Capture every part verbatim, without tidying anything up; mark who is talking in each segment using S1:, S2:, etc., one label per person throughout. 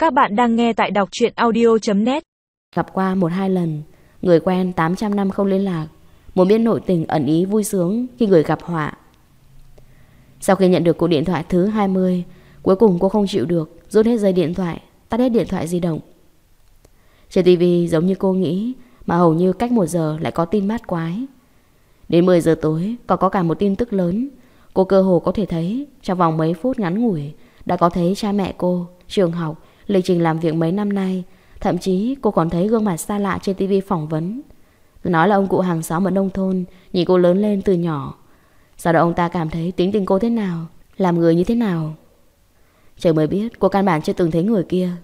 S1: Các bạn đang nghe tại đọc truyện audio chấm net.
S2: Gặp qua một hai lần, người quen tám trăm năm không liên lạc, muốn biết nội tình ẩn ý vui sướng khi người gặp họa. Sau khi nhận được cuộc điện thoại thứ hai mươi, cuối cùng cô không chịu được, rút hết dây điện thoại, tắt hết điện thoại di động. Trên tivi giống như cô nghĩ, mà hầu như cách một giờ lại có tin bát quái. Đến mười giờ tối còn có cả một tin tức lớn. Cô cơ hồ có thể thấy trong vòng mấy phút ngắn ngủi đã có thấy cha mẹ cô, trường học, lịch trình làm việc mấy năm nay. Thậm chí cô còn thấy gương mặt xa lạ trên tivi phỏng vấn. Nói là ông cụ hàng xóm ở nông thôn nhìn cô lớn lên từ nhỏ. Sau đó ông ta cảm thấy tính tình cô thế nào, làm người như thế nào. Trời mới biết cô căn bản chưa từng thấy người kia.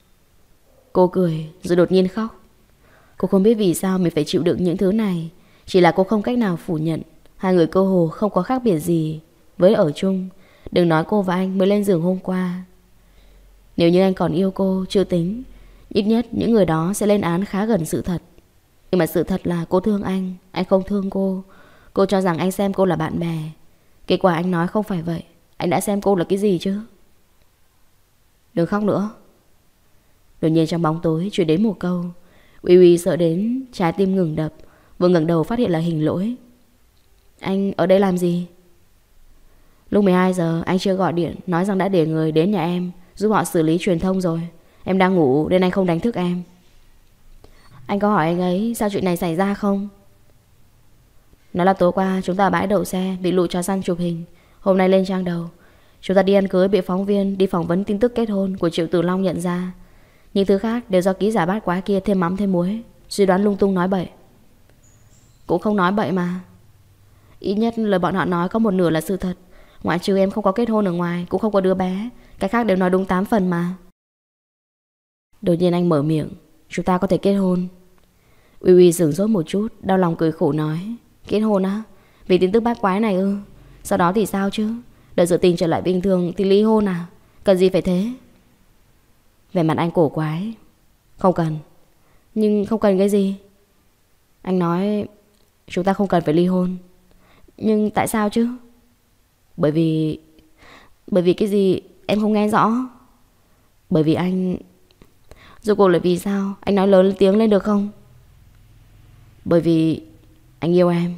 S2: Cô cười rồi đột nhiên khóc. Cô không biết vì sao mình phải chịu đựng những thứ này. Chỉ là cô không cách nào phủ nhận hai người cơ hồ không có khác biệt gì với ở chung. Đừng nói cô và anh mới lên giường hôm qua. Nếu như anh còn yêu cô chưa tính, ít nhất những người đó sẽ lên án khá gần sự thật. Nhưng mà sự thật là cô thương anh, anh không thương cô. Cô cho rằng anh xem cô là bạn bè. Kết quả anh nói không phải vậy. Anh đã xem cô là cái gì chứ? Đừng khóc nữa. Đột nhiên trong bóng tối truyền đến một câu. Uy Uy sợ đến trái tim ngừng đập. Vừa ngẩng đầu phát hiện là Hình Lỗi. Anh ở đây làm gì? Lúc mười hai giờ anh chưa gọi điện, nói rằng đã để người đến nhà em giúp họ xử lý truyền thông rồi. Em đang ngủ nên anh không đánh thức em. Anh có hỏi anh ấy sao chuyện này xảy ra không? Nó là tối qua chúng ta ở bãi đậu xe bị lũ chó săn chụp hình. Hôm nay lên trang đầu. Chúng ta đi ăn cưới bị phóng viên đi phỏng vấn tin tức kết hôn của Triệu Tử Long nhận ra. Những thứ khác đều do ký giả bát quái kia thêm mắm thêm muối, suy đoán lung tung nói bậy. Cũng không nói bậy mà. Ít nhất lời bọn họ nói có một nửa là sự thật. Ngoại trừ em không có kết hôn ở ngoài, cũng không có đứa bé. Cái khác đều nói đúng tám phần mà. Đột nhiên anh mở miệng. Chúng ta có thể kết hôn. Uy Uy sửng sốt một chút, đau lòng cười khổ nói. Kết hôn á? Vì tin tức bát quái này ư? Sau đó thì sao chứ? Đợi sự tình trở lại bình thường thì ly hôn à? Cần gì phải thế? Vẻ mặt anh cổ quái. Không cần. Nhưng không cần cái gì? Anh nói chúng ta không cần phải ly hôn. Nhưng tại sao chứ? Bởi vì... Bởi vì cái gì em không nghe rõ. Bởi vì anh... Rốt cuộc là vì sao? Anh nói lớn tiếng lên được không? Bởi vì anh yêu em.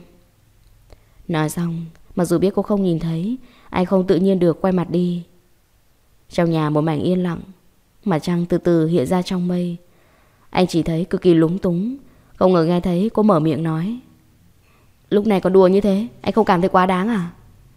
S2: Nói xong, mặc dù biết cô không nhìn thấy, anh không tự nhiên được quay mặt đi. Trong nhà một mảnh yên lặng. Mặt trăng từ từ hiện ra trong mây. Anh chỉ thấy cực kỳ lúng túng. Không ngờ nghe thấy cô mở miệng nói. Lúc này còn đùa như thế, anh không cảm thấy quá đáng à?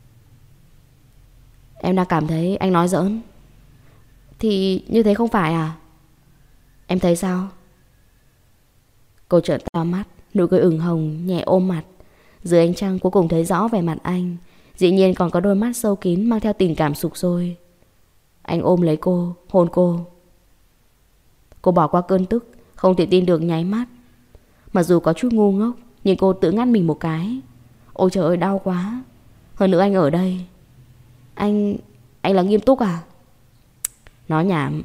S2: Em đang cảm thấy anh nói giỡn. Thì như thế không phải à? Em thấy sao? Cô trợn to mắt, nụ cười ửng hồng nhẹ ôm mặt. Dưới ánh trăng cuối cùng thấy rõ vẻ mặt anh. Dĩ nhiên còn có đôi mắt sâu kín mang theo tình cảm sục sôi. Anh ôm lấy cô, hôn cô. Cô bỏ qua cơn tức, không thể tin được nháy mắt. Mặc dù có chút ngu ngốc, nhưng cô tự ngắt mình một cái. Ôi trời ơi đau quá. Hơn nữa anh ở đây. Anh... anh là nghiêm túc à? Nói nhảm.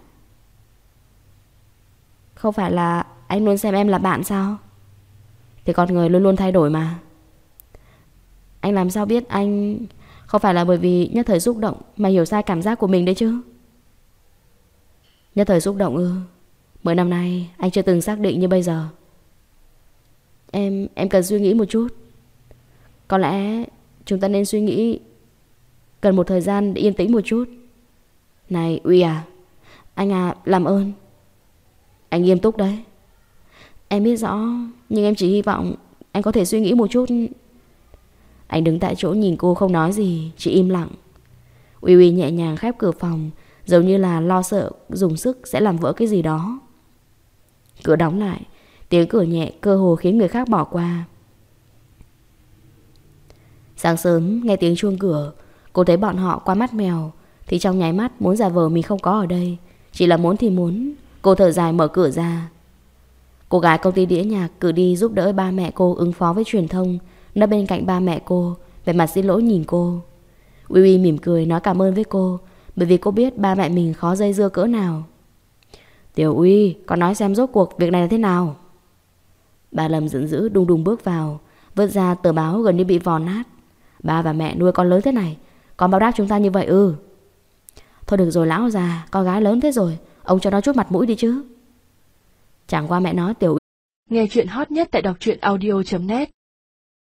S2: Không phải là anh luôn xem em là bạn sao? Thì con người luôn luôn thay đổi mà. Anh làm sao biết anh... Không phải là bởi vì nhất thời xúc động mà hiểu sai cảm giác của mình đấy chứ? Nhất thời xúc động ư? Mười năm nay anh chưa từng xác định như bây giờ. Em... em cần suy nghĩ một chút. Có lẽ chúng ta nên suy nghĩ. Cần một thời gian để yên tĩnh một chút. Này Uy à, anh à, làm ơn. Anh nghiêm túc đấy. Em biết rõ, nhưng em chỉ hy vọng anh có thể suy nghĩ một chút. Anh đứng tại chỗ nhìn cô không nói gì, chỉ im lặng. Uy Uy nhẹ nhàng khép cửa phòng, giống như là lo sợ dùng sức sẽ làm vỡ cái gì đó. Cửa đóng lại, tiếng cửa nhẹ cơ hồ khiến người khác bỏ qua. Sáng sớm nghe tiếng chuông cửa, cô thấy bọn họ qua mắt mèo, thì trong nháy mắt muốn giả vờ mình không có ở đây. Chỉ là muốn thì muốn. Cô thở dài mở cửa ra. Cô gái công ty đĩa nhạc cử đi giúp đỡ ba mẹ cô ứng phó với truyền thông. Nấp bên cạnh ba mẹ cô, vẻ mặt xin lỗi nhìn cô. Uy Uy mỉm cười nói cảm ơn với cô, bởi vì cô biết ba mẹ mình khó dây dưa cỡ nào. Tiểu Uy, con nói xem rốt cuộc việc này là thế nào? Bà Lâm giận dữ đùng đùng bước vào, vứt ra tờ báo gần như bị vò nát. Ba và mẹ nuôi con lớn thế này, con báo đáp chúng ta như vậy ư? Thôi được rồi lão già, con gái lớn thế rồi, Ông cho nó chút mặt mũi đi chứ. Chẳng qua mẹ nó Tiểu.
S1: Nghe chuyện hot nhất tại đọc truyện audio chấm net.